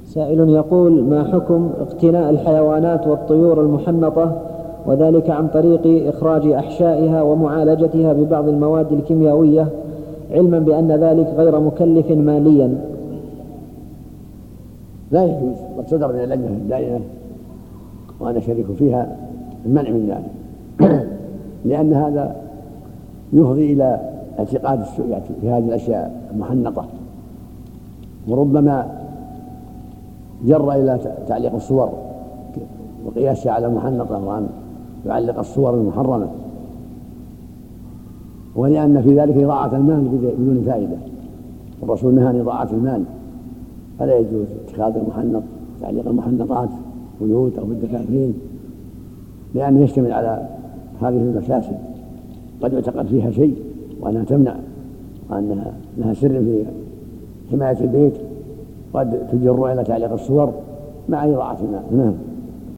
سائل يقول: ما حكم اقتناء الحيوانات والطيور المحنطة، وذلك عن طريق إخراج أحشائها ومعالجتها ببعض المواد الكيميائية، علما بأن ذلك غير مكلف ماليا؟ لا يجوز، قد صدر من اللجنة الدائمة وأنا شريك فيها المنع من ذلك لأن هذا يفضي إلى اعتقاد السوء في هذه الأشياء المحنطة، وربما جر إلى تعليق الصور وقياسها على المحنطة، وأن يعلق الصور المحرمة، ولأن في ذلك إضاعة المال بدون فائدة، والرسول نهى عن إضاعة المال، فلا يجوز اتخاذ المحنط تعليق المحنطات في البيوت أو في الدكاكين، لأنه يشتمل على هذه المفاسد، قد يعتقد فيها شيء وأنها تمنع، وأنها لها سر في حماية البيت، قد تجر إلى تعليق الصور مع إضاعة المال.